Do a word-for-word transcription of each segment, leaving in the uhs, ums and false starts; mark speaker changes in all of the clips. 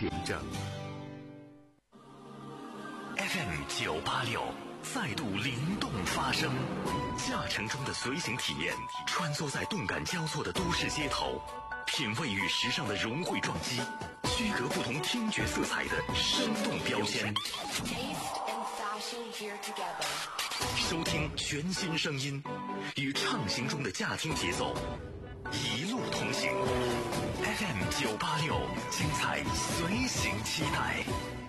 Speaker 1: 点整。
Speaker 2: F M 九八六再度灵动发声，驾乘中的随行体验，穿梭在动感交错的都市街头，品味与时尚的融汇撞击，区隔不同听觉色彩的生动标签。收听全新声音，与畅行中的驾听节奏，一路同行。F M 九八六，精彩随行期待。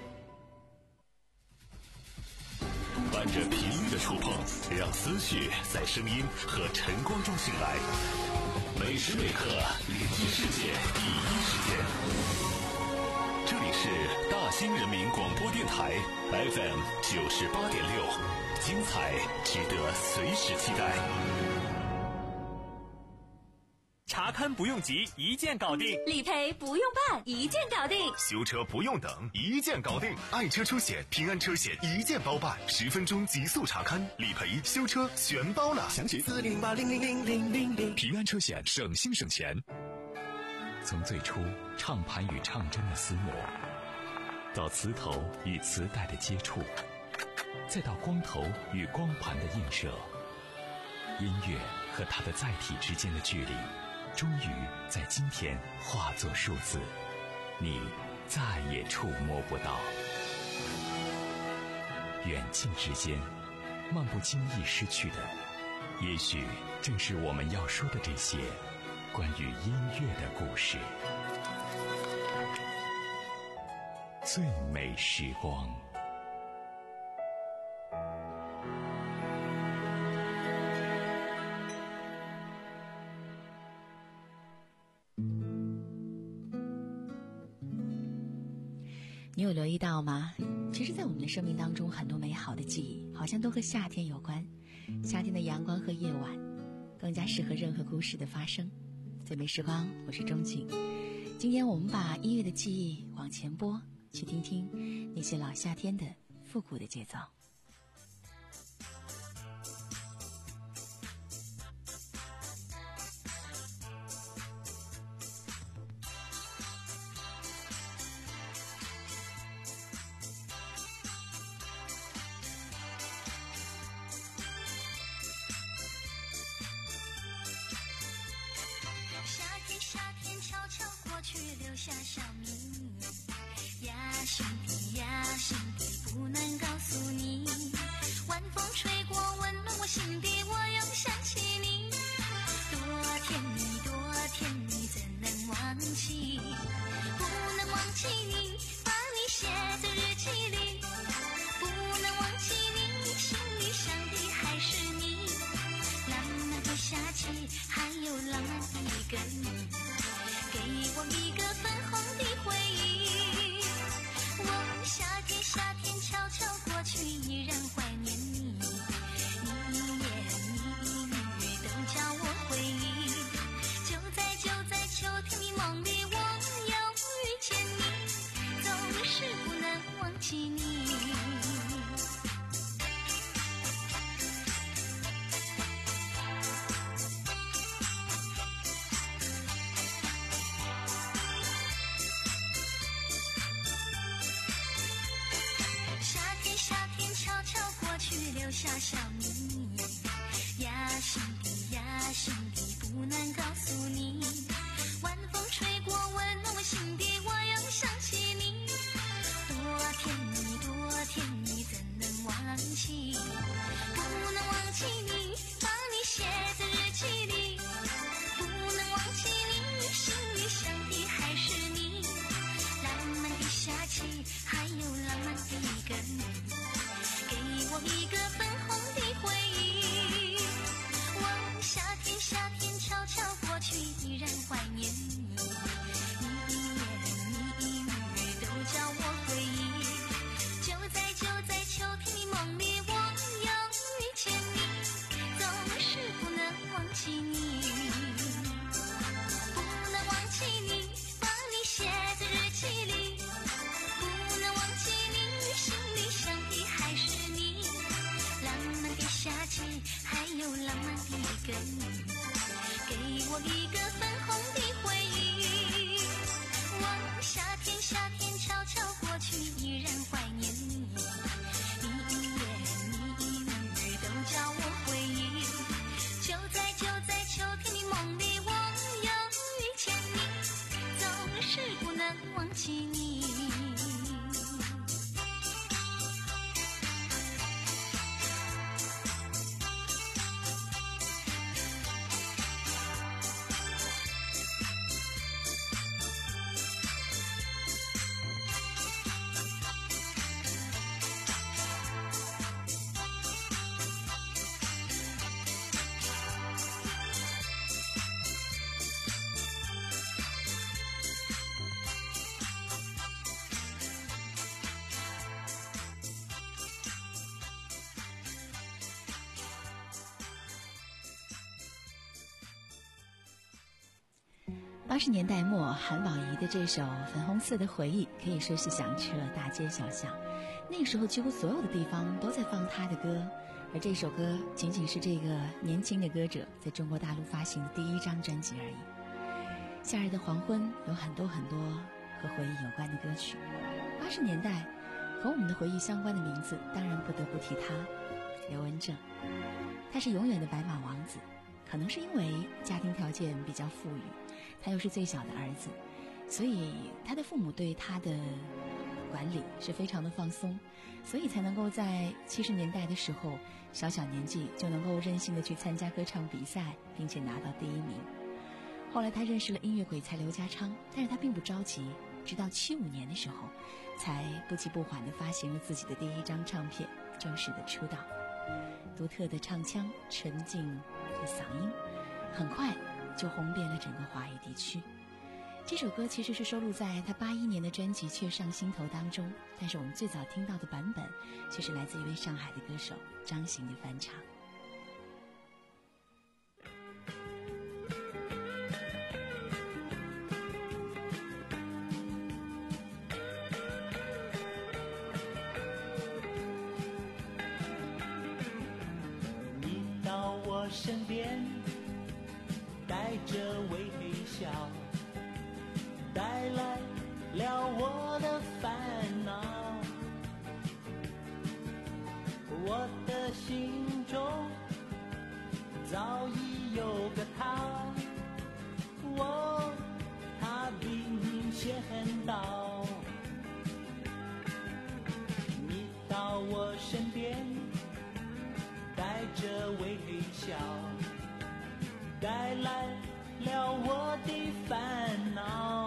Speaker 2: 伴着频率的触碰，让思绪在声音和晨光中醒来。每时每刻，连接世界第一时间。这里是大兴人民广播电台 F M 九十八点六，精彩值得随时期待。
Speaker 3: 查勘不用急，一键搞定；
Speaker 4: 理赔不用办，一键搞定；
Speaker 5: 修车不用等，一键搞定。爱车车险、平安车险一键包办，十分钟极速查勘、理赔、修车全包了。详情四零八零零零零零零。平安车险，省心省钱。
Speaker 6: 从最初唱盘与唱针的厮磨，到磁头与磁带的接触，再到光头与光盘的映射，音乐和它的载体之间的距离，终于在今天化作数字，你再也触摸不到。远近之间，漫不经意失去的，也许正是我们要说的这些关于音乐的故事。最美时光。
Speaker 7: 你有留意到吗？其实在我们的生命当中，很多美好的记忆好像都和夏天有关。夏天的阳光和夜晚更加适合任何故事的发生。最美时光，我是钟景。今天我们把音乐的记忆往前拨，去听听那些老夏天的复古的节奏。
Speaker 8: 留下小秘密呀，兄弟呀，兄弟不能告诉你。晚风吹过，温暖我心底，我又想起你。多甜蜜，多甜蜜，怎能忘记？不能忘记你，把你写在日记里。不能忘记你，心里想的还是你。浪漫的夏季，还有浪漫的一个你。给我一个粉红的回忆，我夏天夏天悄悄过去，依然怀念你。你言你语都叫我回忆，就在就在秋天的梦里，我又遇见你，总是不能忘记你。留下小秘密呀，兄弟呀，兄弟不能告诉你。晚风吹过，温暖我心底，我又想起你。多甜蜜，多甜蜜，怎能忘记？不能忘记你，把你写在日记里。不能忘记你，心里想的还是你。浪漫的夏季，还有浪漫的一个你。给我一个粉红的回忆，我夏天夏天悄悄过去，依然怀念你。你言你语起你。
Speaker 7: 八十年代末，韩宝仪的这首《粉红色的回忆》可以说是响彻了大街小巷。那个时候，几乎所有的地方都在放他的歌，而这首歌仅仅是这个年轻的歌者在中国大陆发行的第一张专辑而已。夏日的黄昏有很多很多和回忆有关的歌曲。八十年代和我们的回忆相关的名字，当然不得不提他，刘文正。他是永远的白马王子，可能是因为家庭条件比较富裕，他又是最小的儿子，所以他的父母对他的管理是非常的放松，所以才能够在七十年代的时候，小小年纪就能够任性的去参加歌唱比赛，并且拿到第一名。后来他认识了音乐鬼才刘家昌，但是他并不着急，直到七五年的时候，才不急不缓地发行了自己的第一张唱片，正式的出道。独特的唱腔，沉静的嗓音，很快就红遍了整个华语地区。这首歌其实是收录在他八一年的专辑《却上心头》当中，但是我们最早听到的版本却是来自一位上海的歌手张行的翻唱。
Speaker 1: 你到我身边，带着微笑，带来了我的烦恼，我的心中早已有个他，我他比你先到。你到我身边，带着微笑，带来了我的烦恼，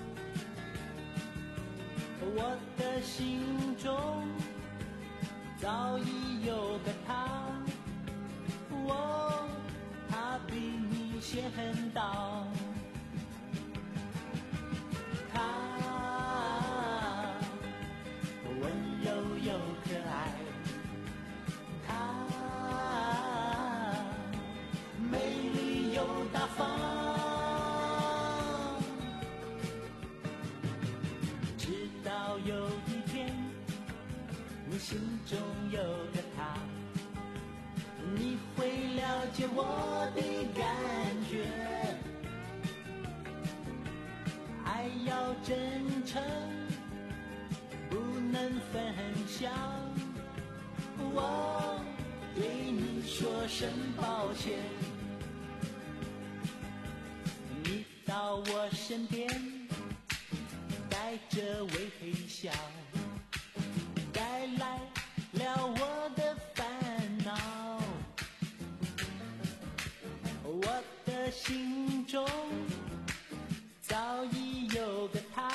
Speaker 1: 我的心中早已有个他，我他比你先到。他温柔又可爱，他美丽又大方，直到有一天你心中有个他，你会了解我的感觉，爱要真诚，不能分享，我对你说声抱歉。你到我身边，带着微笑，带来了我的烦恼，我的心中早已有个他，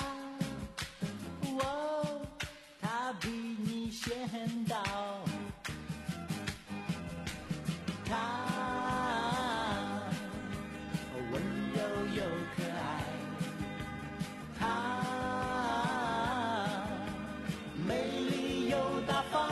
Speaker 1: 我他比你先到。他温柔又可爱，他美丽又大方，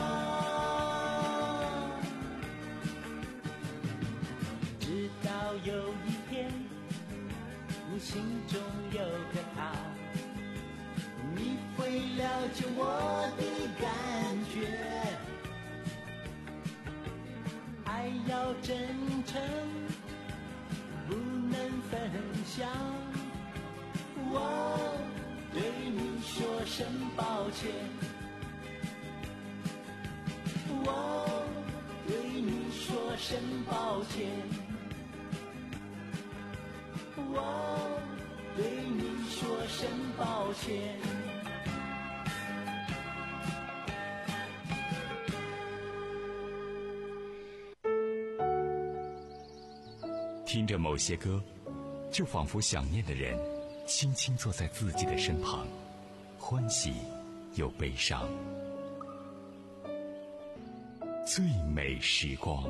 Speaker 1: 直到有一天你心中有个他，你会了解我的感觉，爱要真诚，不能分享，我对你说声抱歉，我对你说声抱歉，我对你说说声抱歉。
Speaker 6: 听着某些歌，就仿佛想念的人轻轻坐在自己的身旁，欢喜又悲伤。最美时光。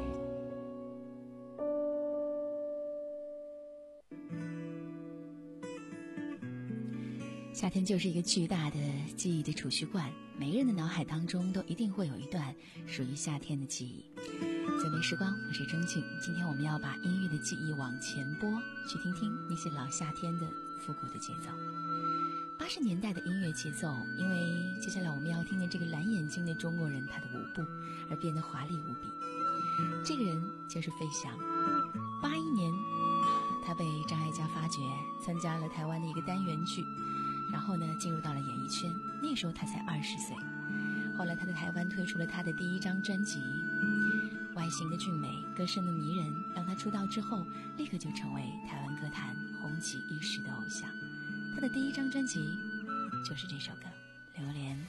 Speaker 7: 夏天就是一个巨大的记忆的储蓄罐，每个人的脑海当中都一定会有一段属于夏天的记忆。最美时光，我是钟庆，今天我们要把音乐的记忆往前拨，去听听那些老夏天的复古的节奏。八十年代的音乐节奏，因为接下来我们要听的这个蓝眼睛的中国人他的舞步而变得华丽无比。这个人就是费翔。八一年他被张艾嘉发掘，参加了台湾的一个单元剧，然后呢进入到了演艺圈，那时候他才二十岁。后来他在台湾推出了他的第一张专辑，外形的俊美，歌声的迷人，让他出道之后立刻就成为台湾歌坛红极一时的偶像。他的第一张专辑就是这首歌《榴莲》。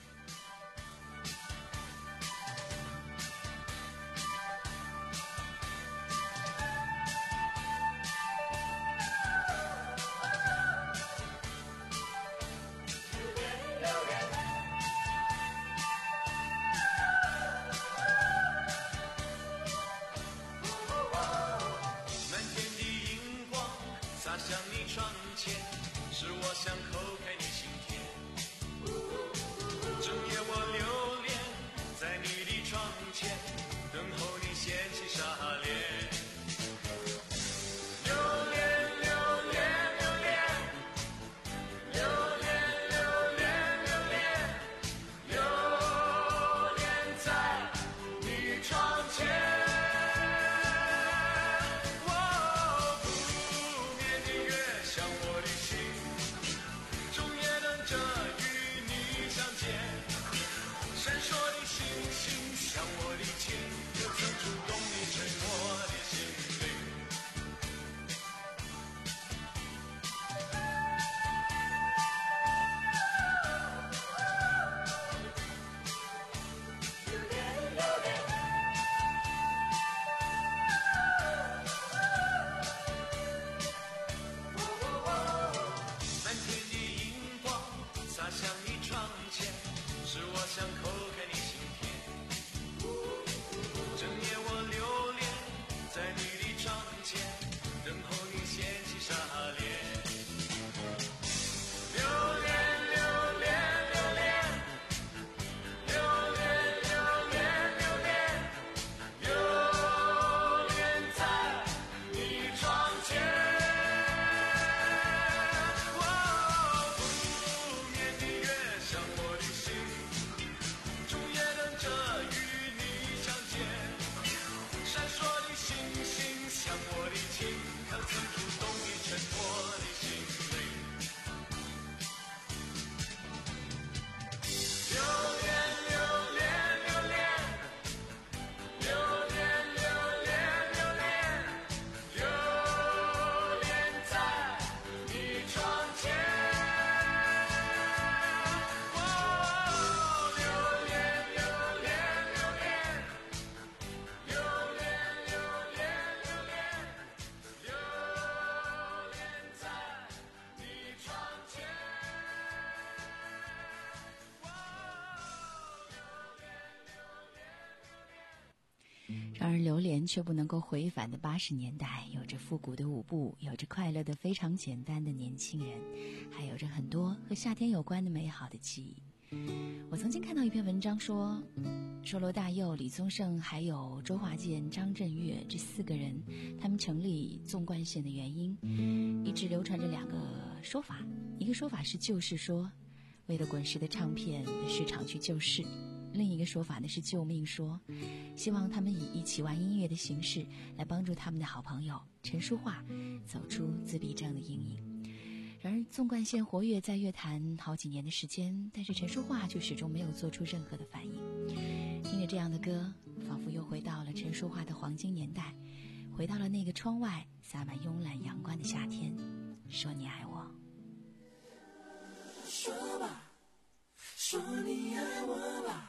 Speaker 7: 让人流连却不能够回返的八十年代，有着复古的舞步，有着快乐的非常简单的年轻人，还有着很多和夏天有关的美好的记忆。我曾经看到一篇文章说，说罗大佑、李宗盛还有周华健、张震岳这四个人，他们成立纵贯线的原因，一直流传着两个说法。一个说法是救市说，为了滚石的唱片的市场去救市；另一个说法呢是救命说，希望他们以一起玩音乐的形式来帮助他们的好朋友陈淑桦走出自闭症的阴影。然而纵贯线活跃在乐坛好几年的时间，但是陈淑桦却始终没有做出任何的反应。听着这样的歌，仿佛又回到了陈淑桦的黄金年代，回到了那个窗外洒满慵懒阳光的夏天。说你爱我。
Speaker 1: 说吧，说你爱我吧。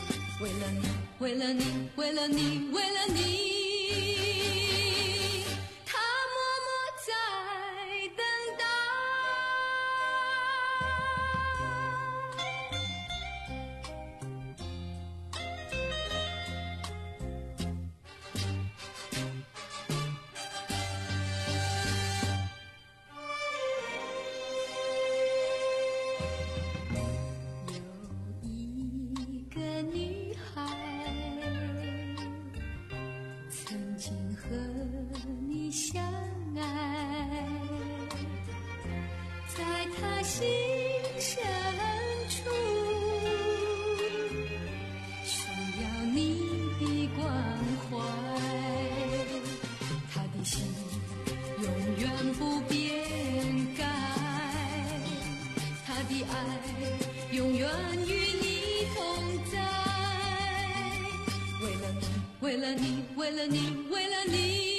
Speaker 8: 为了你，为了你，为了你， 心深处，需要你的关怀。他的心永远不变改，他的爱永远与你同在。为了你，为了你，为了你，为了你。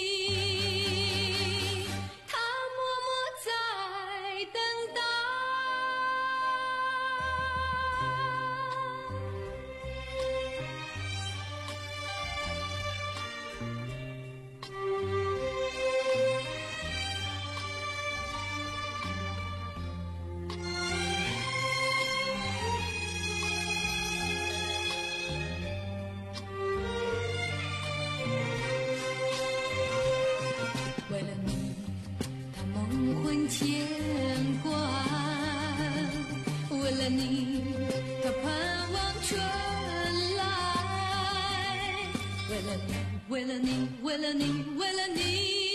Speaker 8: 为了你，为了你，为了你，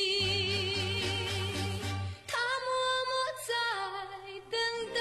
Speaker 8: 他默默在等待。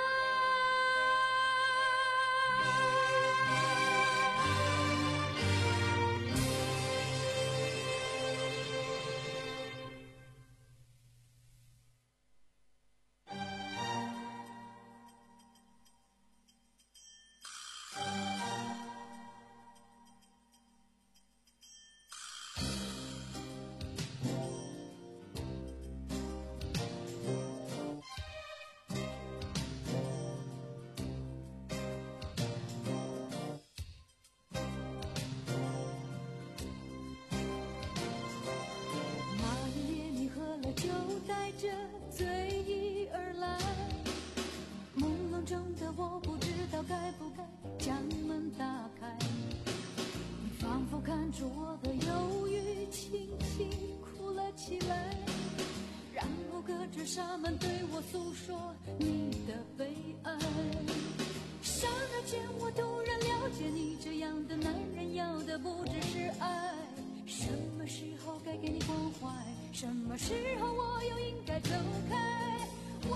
Speaker 8: 就带着醉意而来，朦胧中的我不知道该不该将门打开。你仿佛看出我的忧郁，轻轻哭了起来，然后隔着纱门对我诉说你的悲哀。刹那间我突然了解，你这样的男人要的不只是爱。什么时候该给你关怀，什么时候我又应该走开。我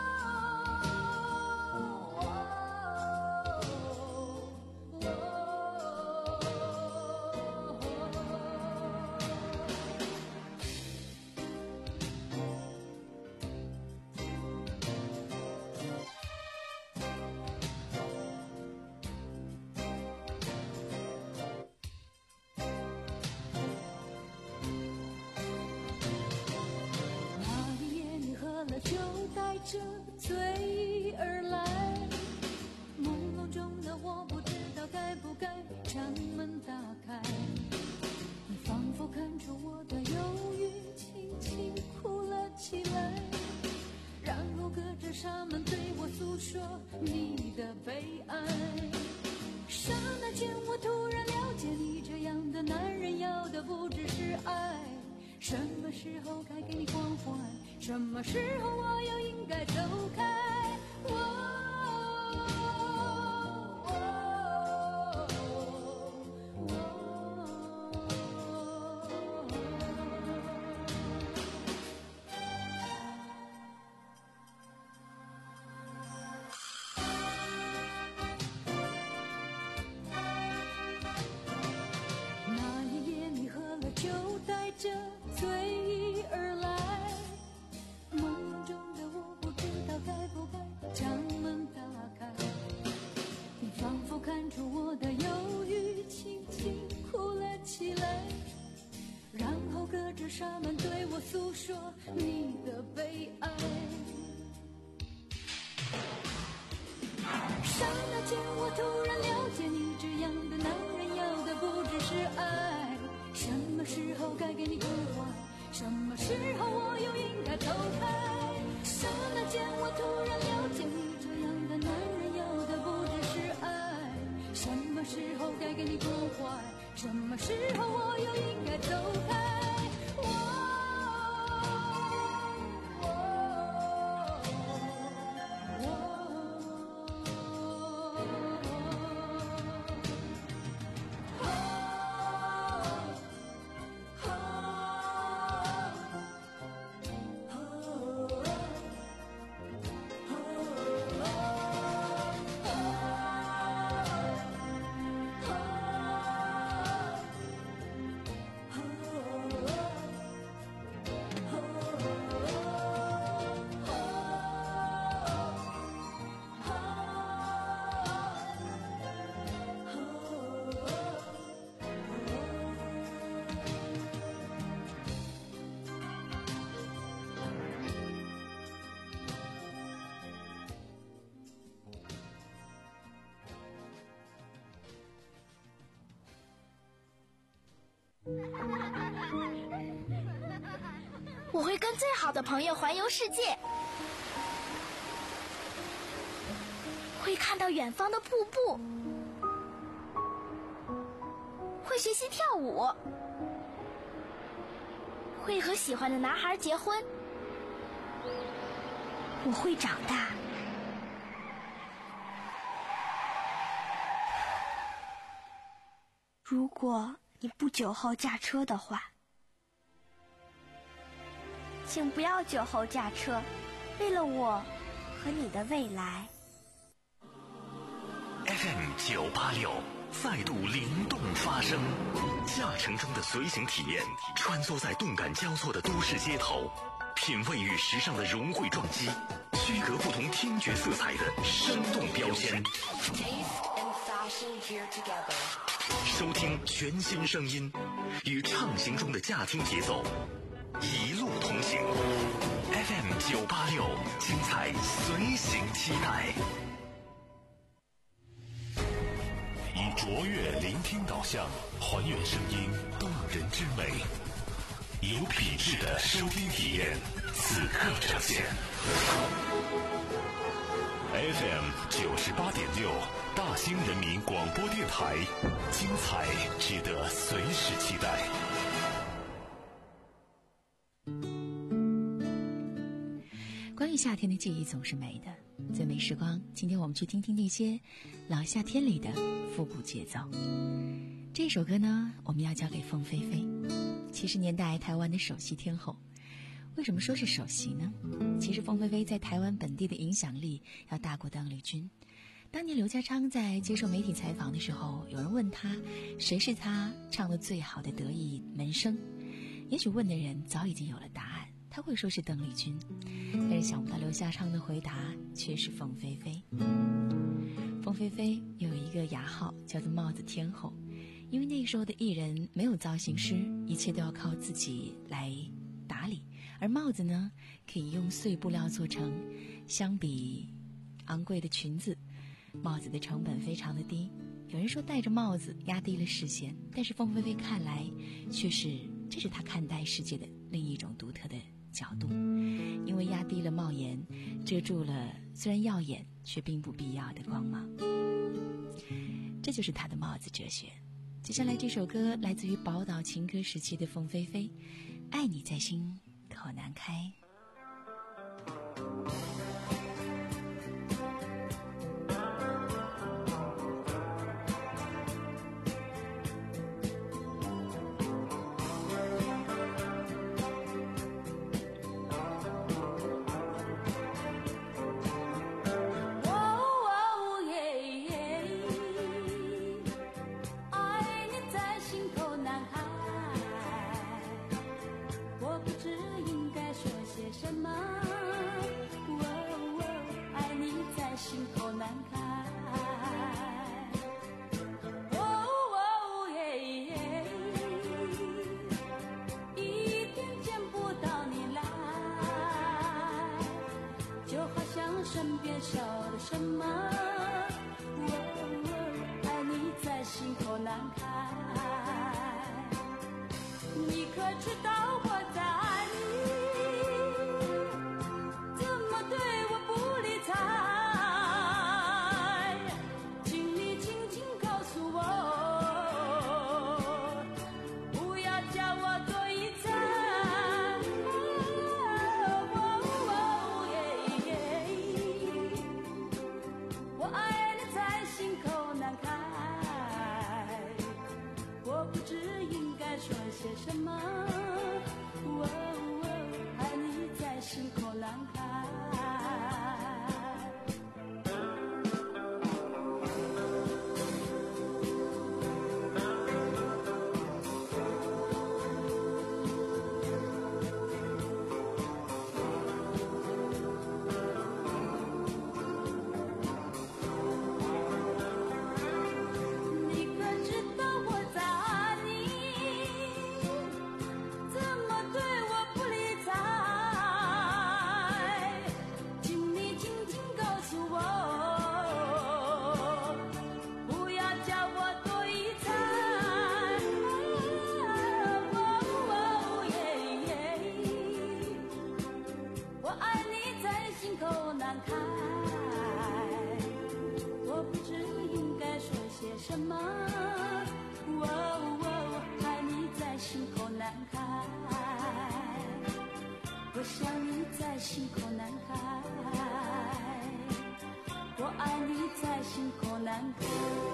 Speaker 8: 就带着醉意而来，朦胧中的我不知道该不该将门打开。你仿佛看出我的忧郁，轻轻哭了起来，然后隔着纱门对我诉说你的悲哀。刹那间我突然了解，你这样的男人要的不只是爱。什么时候该给你关怀，什么时候我又应该走开。我那一夜你喝了酒，带着醉意而来，朦胧中的我不知道该不该将门打开。你仿佛看出我的忧郁，轻轻哭了起来，然后隔着纱门对我诉说你的悲哀。刹那间我突然了解，你这样的男人要的不只是爱。什么时候该给你关怀，什么时候我又应该走开。刹那间我突然了解，你这样的男人要的不只是爱。什么时候该给你关怀，什么时候我又应该走开。
Speaker 9: 好的朋友环游世界，会看到远方的瀑布，会学习跳舞，会和喜欢的男孩结婚。我会长大。如果你不酒后驾车的话，请不要酒后驾车，为了我和你的未来。
Speaker 2: F M 九八六再度灵动发声，驾乘中的随行体验，穿梭在动感交错的都市街头，品味与时尚的融汇撞击，区隔不同听觉色彩的生动标签。收听全新声音，与畅行中的驾听节奏，一路同行。F M 九八六，精彩随行期待。
Speaker 6: 以卓越聆听导向，还原声音动人之美，有品质的收听体验，此刻呈现。F M 九十八点六，大兴人民广播电台，精彩值得随时期待。
Speaker 7: 关于夏天的记忆总是美的，最美时光。今天我们去听听那些老夏天里的复古节奏。这首歌呢，我们要交给凤飞飞，七十年代台湾的首席天后。为什么说是首席呢？其实凤飞飞在台湾本地的影响力要大过邓丽君。当年刘家昌在接受媒体采访的时候，有人问他谁是他唱的最好的得意门生，也许问的人早已经有了答案，他会说是邓丽君，但是想不到刘家昌的回答却是凤飞飞。凤飞飞有一个雅号叫做帽子天后，因为那个时候的艺人没有造型师，一切都要靠自己来打理，而帽子呢，可以用碎布料做成，相比昂贵的裙子，帽子的成本非常的低。有人说戴着帽子压低了视线，但是凤飞飞看来却是这是她看待世界的另一种独特的角度，因为压低了帽檐，遮住了虽然耀眼却并不必要的光芒。这就是她的帽子哲学。接下来这首歌来自于宝岛情歌时期的凤飞飞，爱你在心口难开。
Speaker 8: 身边少了什么？爱你在心口难开。你可知道我在爱你？怎么对我不理睬？请你轻轻告诉我，不要叫我做一餐。我爱你在心口难开，我不知应该说些什么。哦哦，爱你在心口难开。请
Speaker 1: 我爱你在心口难开，我不知应该说些什么。我我爱你在心口难开，我想你在心口难开，我爱你在心口难开。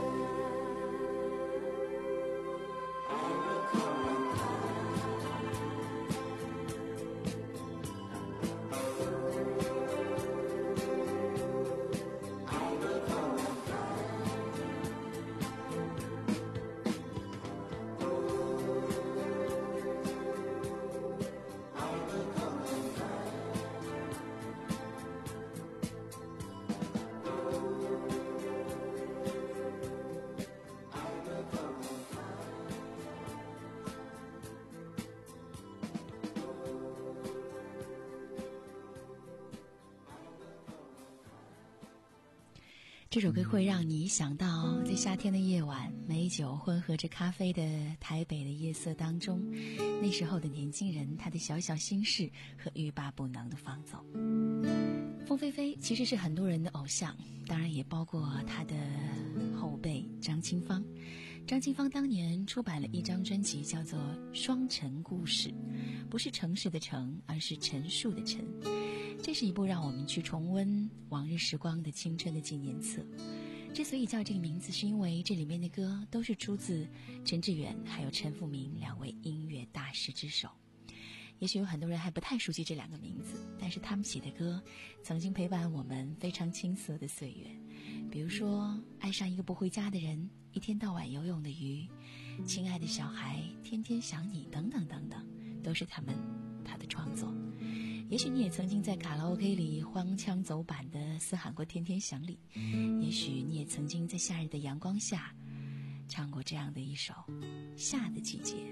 Speaker 7: 这首歌会让你想到在夏天的夜晚，美酒混合着咖啡的台北的夜色当中，那时候的年轻人他的小小心事和欲罢不能的放纵。凤飞飞其实是很多人的偶像，当然也包括他的后辈张清芳。张清芳当年出版了一张专辑叫做《双城故事》，不是城市的城，而是陈述的陈。这是一部让我们去重温往日时光的青春的纪念册。之所以叫这个名字，是因为这里面的歌都是出自陈志远还有陈复明两位音乐大师之手。也许有很多人还不太熟悉这两个名字，但是他们写的歌曾经陪伴我们非常青涩的岁月。比如说爱上一个不回家的人，一天到晚游泳的鱼，亲爱的小孩，天天想你，等等等等，都是他们他的创作。也许你也曾经在卡拉 OK 里荒腔走板的嘶喊过天天想你，也许你也曾经在夏日的阳光下唱过这样的一首夏的季节。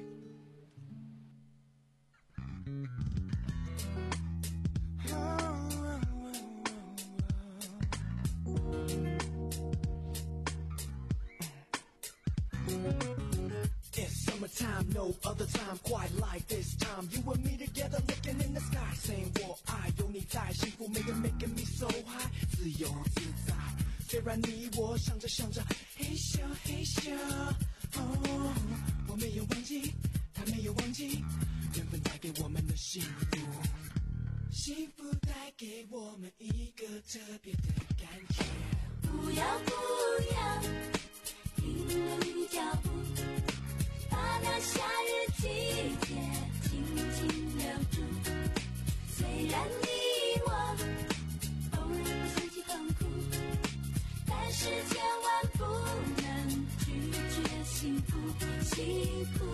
Speaker 10: It's summertime, no other time quite like this time. You and me together looking in the sky, saying 我爱有你在，幸福每个 making me so high， 自由自在。虽然你我想着想着嘿咻嘿咻，哦，我没有忘记，他没有忘记，缘分带给我们的幸福，幸福带给我们一个特别的感觉。
Speaker 1: 不要不要停留脚步，把那夏日季节紧紧留住。虽然你我偶尔会想起很苦，但是千万不能拒绝幸福，幸福，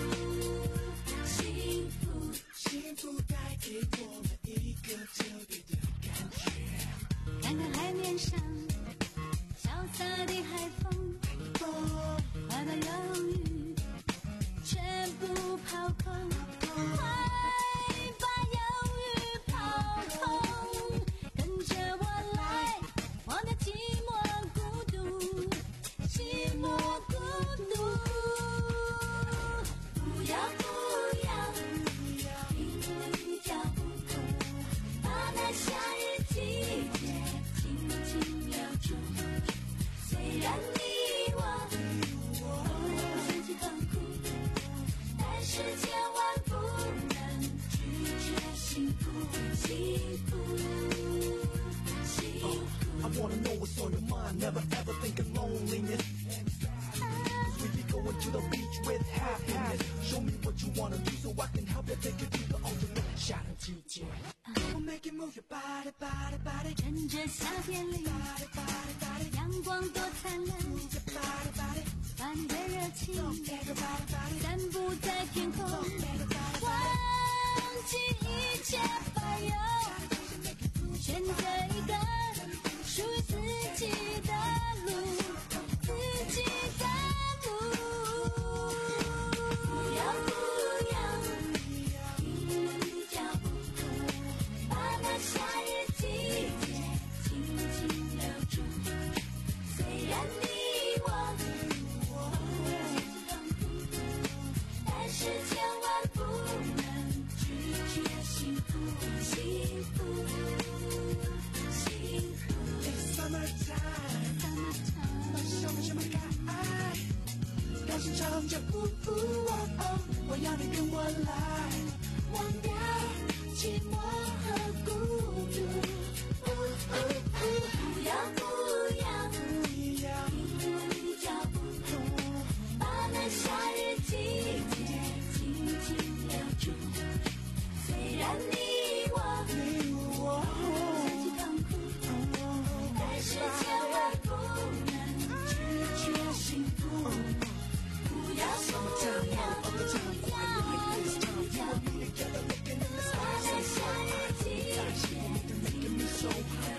Speaker 1: 幸福，
Speaker 10: 幸福带给我们一个特别的感觉。
Speaker 1: 看看海面上潇洒的海风，快把忧郁全部抛空，快把忧郁抛空，跟着我来忘掉寂寞孤独，寂寞孤独。不要不要停留脚步，把那夏日季节紧紧留住。虽然你我偶尔会想起很苦，但是千万不能拒绝幸福，幸福，幸福。
Speaker 10: I wanna know what's on your mind, never ever think of loneliness. We be going to the beach with happiness. Show me what you wanna do so I can help you take you to the ultimate 夏的季节。We'll make you move your body, body, body.
Speaker 1: 趁着夏天里
Speaker 10: Body, body, body.
Speaker 1: 阳光多灿烂，
Speaker 10: Move your body, body.
Speaker 1: 把你的热情
Speaker 10: Don't take your body, body.
Speaker 1: 散布在天空，
Speaker 10: Don't take your body,
Speaker 1: 忘
Speaker 10: body.
Speaker 1: 记一切烦忧，选择一个属于自己的路，自己的路。不要不要停留脚步，把那夏日季节紧紧留住。虽然你我偶尔很苦，但是千万不能拒绝幸福，幸福。
Speaker 10: 来，忘掉寂寞和孤独。
Speaker 8: 不要不要停住脚步，把那夏日季节紧紧留住。虽然你我想起痛苦，但是千万不能拒绝幸福。不要不要不要停住脚步，把那夏日季节紧紧留住。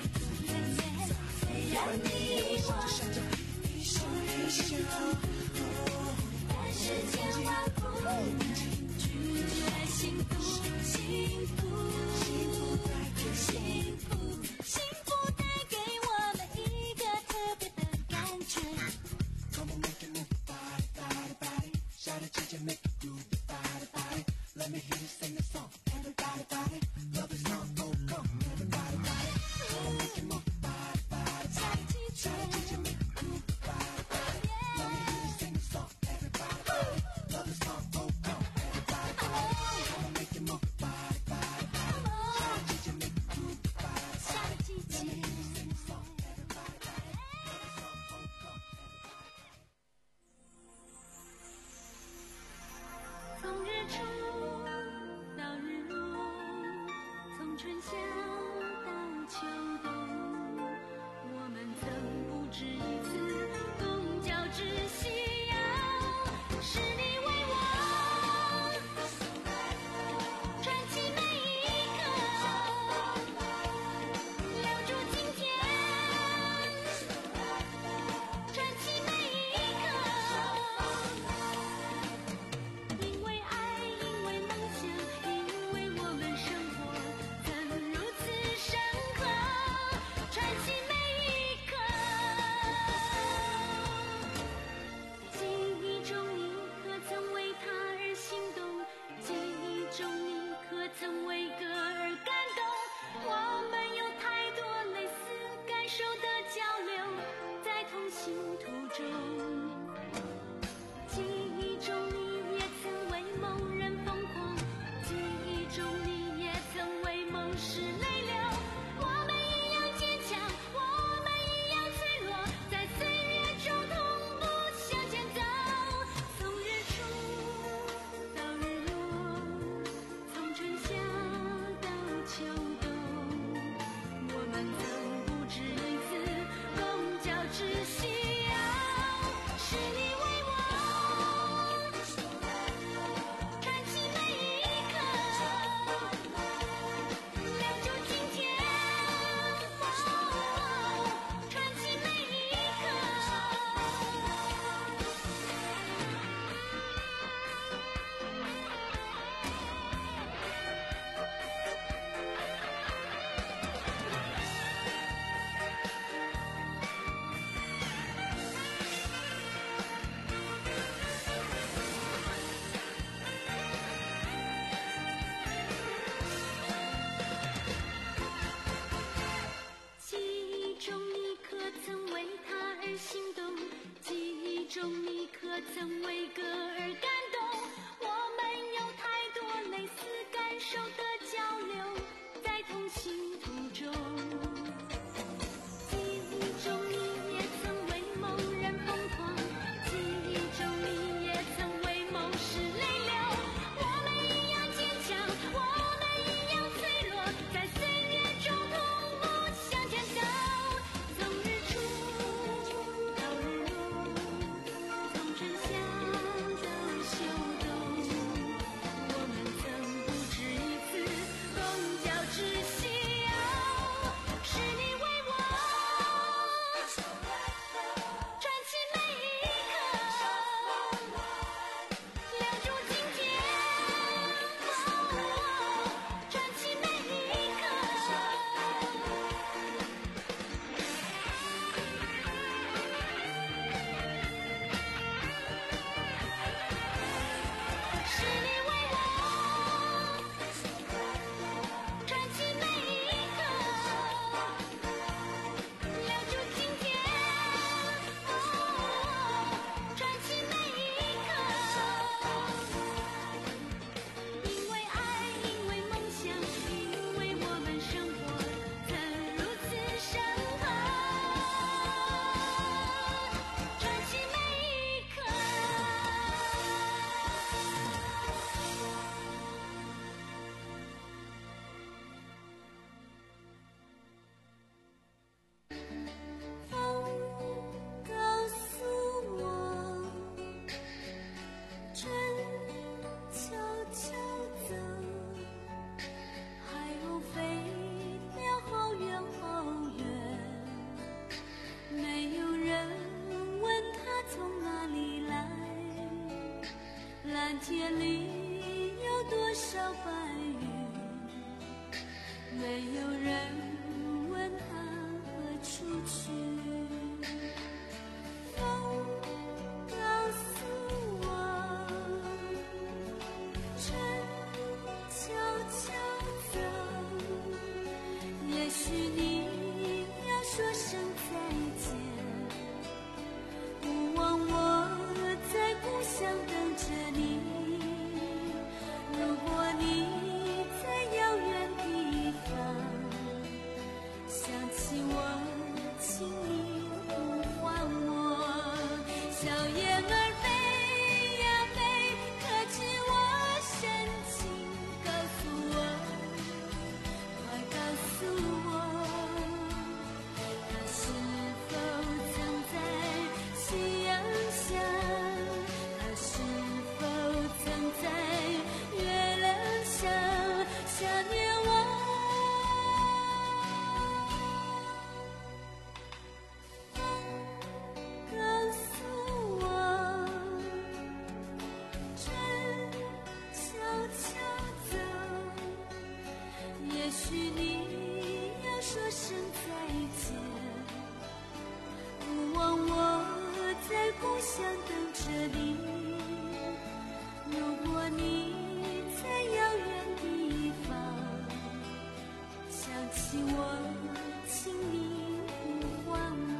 Speaker 8: 虽然你我一生一世，但是千万不能拒绝幸福，幸福，幸福带给幸福，幸福带给我们一个特别的感觉。
Speaker 10: Come on, make it move, body, body, body. Shout it, J J, make it groove, body, body. Let me hear you sing the song, everybody, body. Love is not go, come, everybody, body. Come on, make it move, body, body, body. Shout it, J J, make it groove, body, body. Let me hear you sing the song, everybody, body. Love is not go, come, everybody, body. Come on, make it move, body, body, body. Shout it, J J, make it groove, body, body. Let me hear you sing the song, everybody, body. Love is not go, come, everybody.
Speaker 8: 从日出到日落，从春夏到秋冬，我们曾不止一次共交织夕阳，是你为我传奇每一刻，留住今天，传奇每一刻。因为爱，因为梦想，因为我们生活曾如此深刻，传奇每一刻。记忆中你可曾为他而心动？记忆中你可曾为歌而感动？我们有太多类似感受的交流，在同行途中。记忆中你也曾为某人疯狂，记忆中你也曾为某事泪流。我们一样坚强，我们一样脆弱，在岁月中同步向前走。从日出到日落，从春夏到秋冬，我们曾不止一次共交织夕阳，是你为我传奇每一刻，留住今天，传奇每一刻。记忆中你可曾为他而心动？记忆中你可曾为歌而感动？我们有太多类似感受的交流，在同行途中。记忆中你也曾为某人疯狂，记忆中你也曾为某事泪流。我们一样坚强，我们一样脆弱，在岁月中同步向前走。从日出到日落，从春夏到秋冬，我们曾不止一次共交织夕阳，是天里有多少白云，没有人问它何处去。风告诉我，春悄悄走，也许你要说声再见，不忘我在故乡等着你。如果你在遥远地方想起我，请你呼唤我。小燕儿飞呀飞，可知我深情？告诉我，快告诉我，它是否藏在夕阳下？它是否藏在月亮下？想念我，风告诉我，春悄悄走，也许你要说声再见，不忘我在故乡等着你。如果你在遥远地方想起我，请你呼唤我。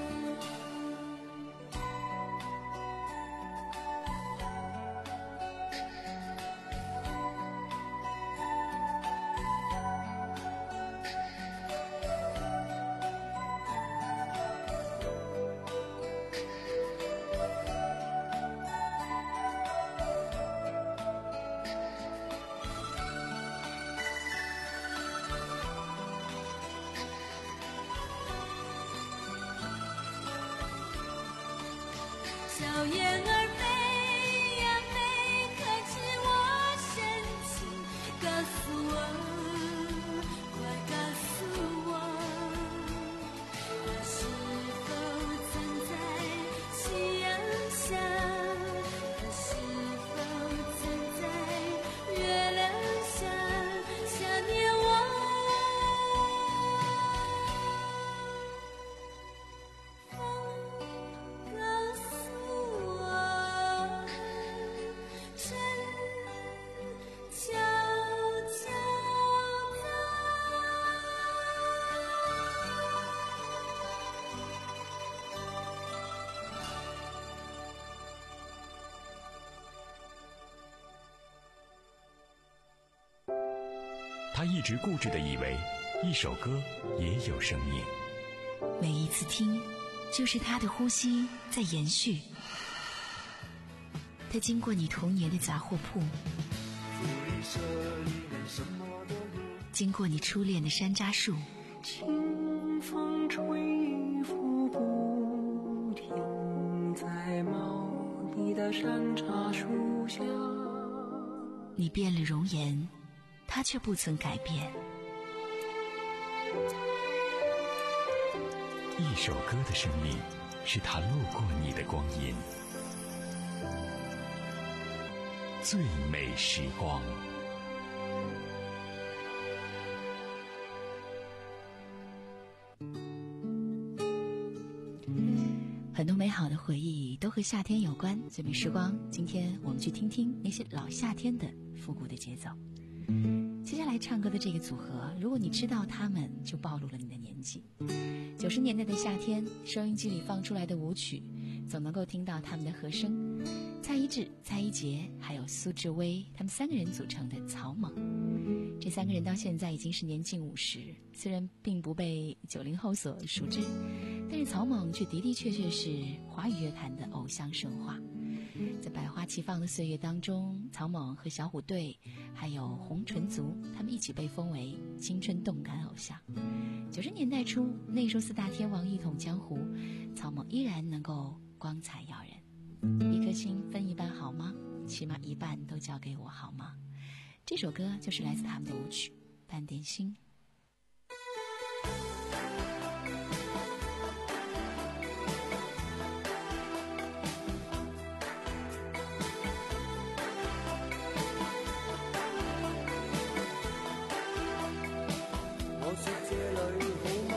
Speaker 8: 小燕儿飞呀飞，可知我深情？告诉我，快告诉我，它是否藏在夕阳下？它是否藏在月亮下？想念我，风告诉我，春悄悄走。
Speaker 6: 他一直固执地以为一首歌也有生命，
Speaker 7: 每一次听，就是他的呼吸在延续。他经过你童年的杂货铺，经过你初恋的山楂树，
Speaker 10: 清风吹拂不停，在茂密的山楂树下。
Speaker 7: 你变了容颜，他却不曾改变。
Speaker 6: 一首歌的生命，是他路过你的光阴。最美时光。
Speaker 7: 很多美好的回忆都和夏天有关，最美时光，今天我们去听听那些老夏天的复古的节奏。接下来唱歌的这个组合，如果你知道他们，就暴露了你的年纪。九十年代的夏天，收音机里放出来的舞曲，总能够听到他们的和声。蔡一智、蔡一杰还有苏志威，他们三个人组成的草蜢。这三个人到现在已经是年近五十，虽然并不被九零后所熟知，但是草蜢却的的确确是华语乐坛的偶像神话。在百花齐放的岁月当中，草蜢和小虎队还有红唇族，他们一起被封为青春动感偶像。九十年代初，那时候四大天王一统江湖，草蜢依然能够光彩耀人。一颗心分一半好吗？起码一半都交给我好吗？这首歌就是来自他们的舞曲《半点心》。
Speaker 11: 说这里好吗？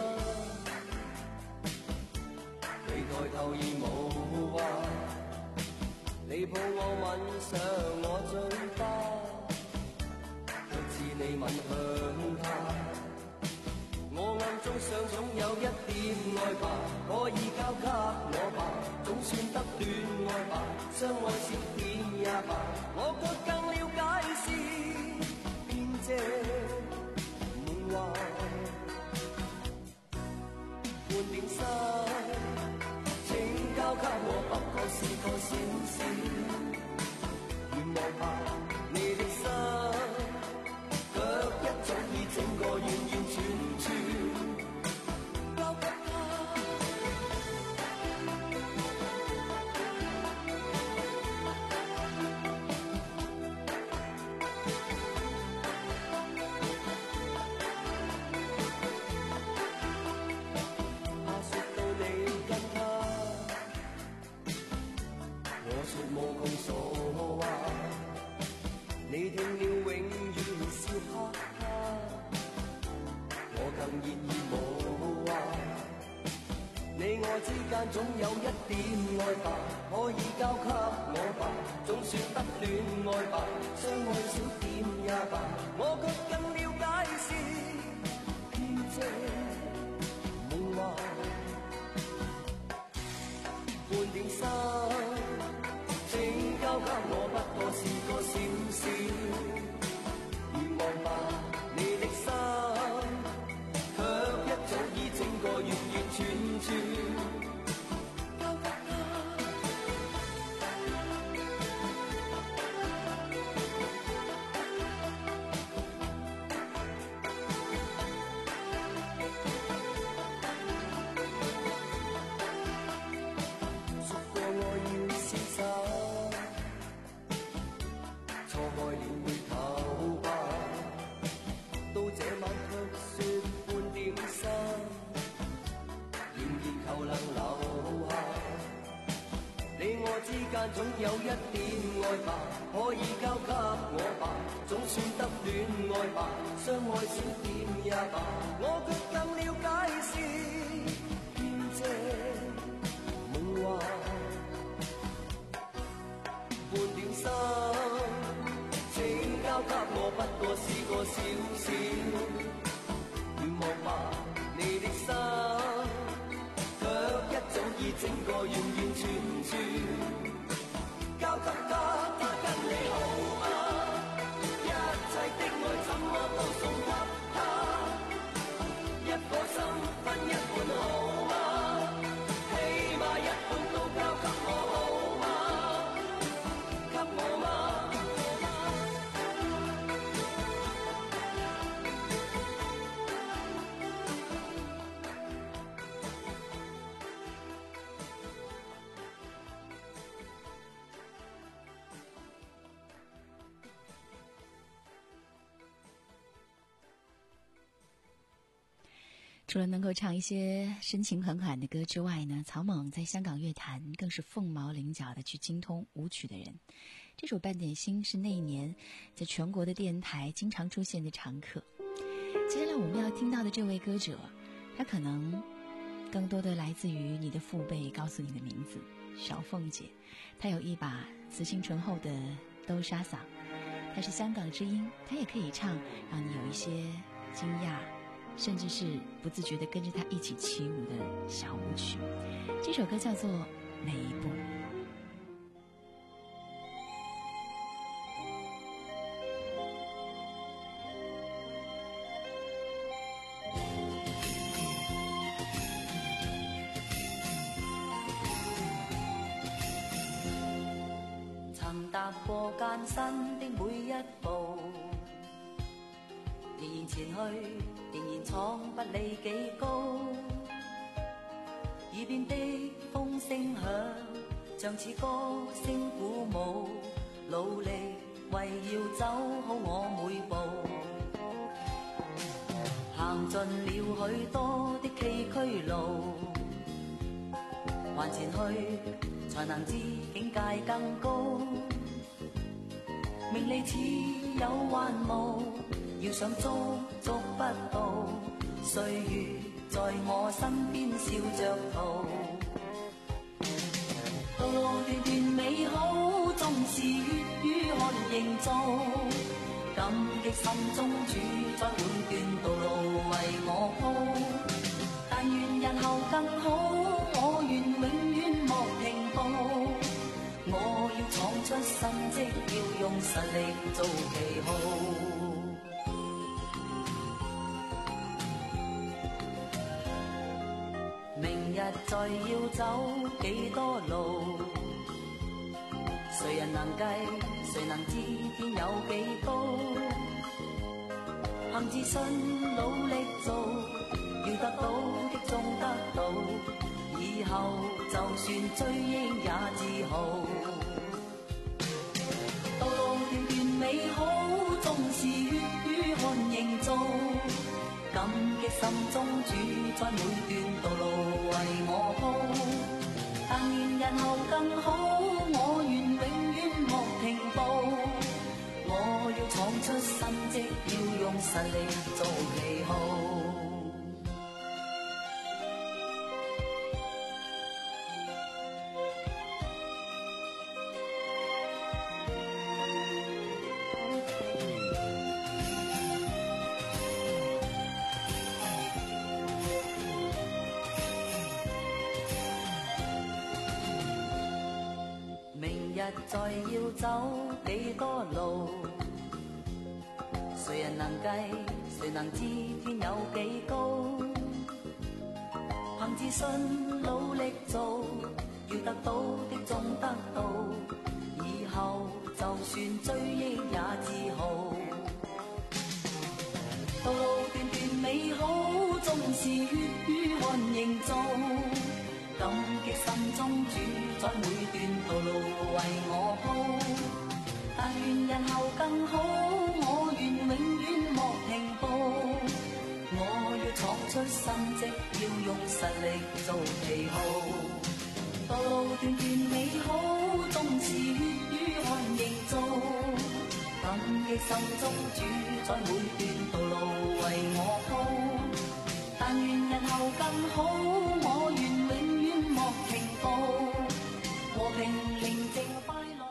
Speaker 11: 你抬頭而無話，你抱我吻上我嘴巴，卻似你吻向他。我暗中想總有一點愛吧，可以交給我吧，總算得戀愛吧，相愛少點也罷，我卻更了解是編織夢幻。半點心請交給我，不過是個小小願望吧，你的心卻一早已整個完完全全交給他。他說到你跟他，我說無窮傻話，你聽了永遠笑哈哈，我更熱意無話。你我之間總有一點愛吧，可以交給我吧，總算得戀愛吧，相愛少點也罷，我卻更了解是編織夢幻。半點心請交給我，不過是個小小願望吧，你的心卻一早已整個完完全全交給他。說過我要瀟灑，錯愛了回頭吧，到這晚卻說半點心，仍然求能留下。你我之間總有一點愛吧，可以交給我吧，總算得戀愛吧，相愛少點也罷，我卻更了解是編織夢幻。半點心請交給我，不過是個小小願望吧，你的心卻一早已整個完完全全交給他。他跟你好嗎？一切的愛怎麼都送給他，一顆心分一半好嗎？起碼一半都交給我好嗎？給我嗎？
Speaker 7: 除了能够唱一些深情款款的歌之外呢，草蜢在香港乐坛更是凤毛麟角的去精通舞曲的人。这首《半点心》是那一年在全国的电台经常出现的常客。接下来我们要听到的这位歌者，他可能更多的来自于你的父辈告诉你的名字，小凤姐。她有一把磁性醇厚的兜沙嗓，她是香港之音，她也可以唱让你有一些惊讶，甚至是不自觉地跟着他一起起舞的小舞曲。这首歌叫做《每一步》。
Speaker 12: 曾踏過艱辛的每一步，仍然前去，仍然闖不理幾高，耳邊的風聲響，像似歌聲鼓舞，努力為要走好我每步，行盡了許多的崎嶇路，還前去才能知境界更高，名利似有幻霧，要想捉捉不到， 歲月在我身邊笑着逃。道路段段美好，縱是血與汗營造，感激心中主宰每段道路為我鋪。但願日後更好，我願永遠莫停步。我要闖出新績，要用實力做旗號。明日再要走幾多路，誰人能計，誰能知天有幾高？憑自信努力做，要得到的終得到，以後就算追憶也自豪。道路段段美好，縱是血與汗營造，感激心中主宰每段道路為我鋪。但願日後更好，我願永遠莫停步。我要闖出新績，要用實力做旗號。再要走幾多路，誰人能計，誰能知天有幾高？憑自信努力做，要得到的終得到，以後就算追憶也自豪。道路段段美好，縱是血與汗營造，感激心中主宰每段道路為我鋪。但願日後更好，我願永遠莫停步。我要闖出新績，要用實力做旗號。道路段段美好，縱是血與汗營造，感激心中主宰每段道路為我鋪。但願日後更好，我願永遠莫停步。和平寧靜快樂。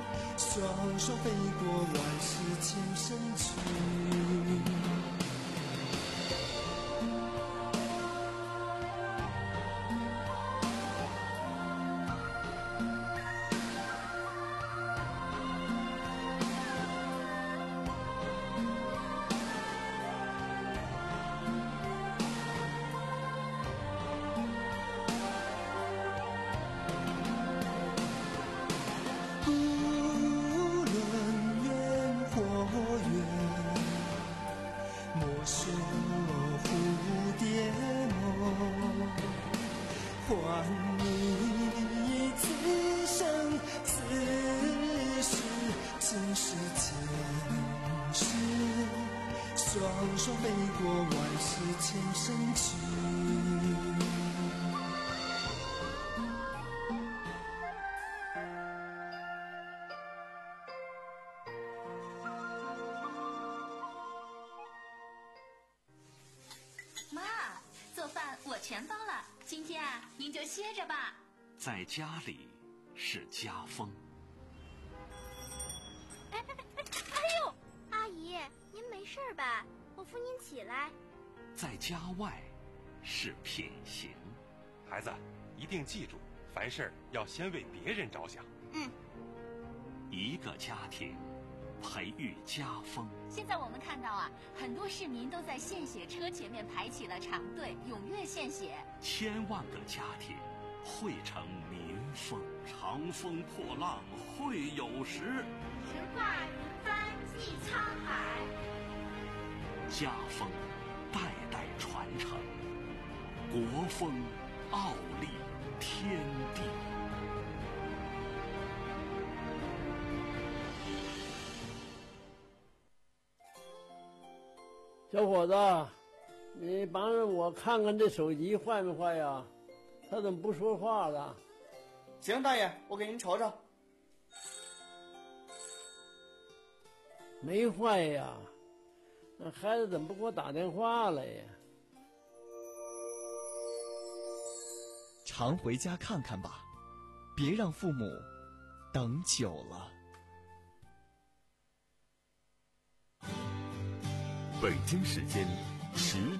Speaker 10: 双手飞过万世千山去。 说飞过万世千声去。
Speaker 4: 妈，做饭我全包了，今天啊，您就歇着吧。
Speaker 2: 在家里是家风。
Speaker 9: 哎哎哎哎呦，阿姨，您没事吧？我扶您起来。
Speaker 2: 在家外是品行。
Speaker 13: 孩子，一定记住，凡事要先为别人着想。
Speaker 9: 嗯。
Speaker 2: 一个家庭培育家风。
Speaker 4: 现在我们看到啊，很多市民都在献血车前面排起了长队，踊跃献血。
Speaker 2: 千万个家庭汇成民风。长风破浪会有时，
Speaker 9: 直挂云帆济沧海。
Speaker 2: 家风代代传承，国风傲立天地。
Speaker 14: 小伙子，你帮着我看看这手机坏没坏呀？他怎么不说话了？
Speaker 15: 行，大爷，我给您瞅瞅。
Speaker 14: 没坏呀，那孩子怎么不给我打电话了呀？
Speaker 16: 常回家看看吧，别让父母等久了。
Speaker 5: 北京时间十。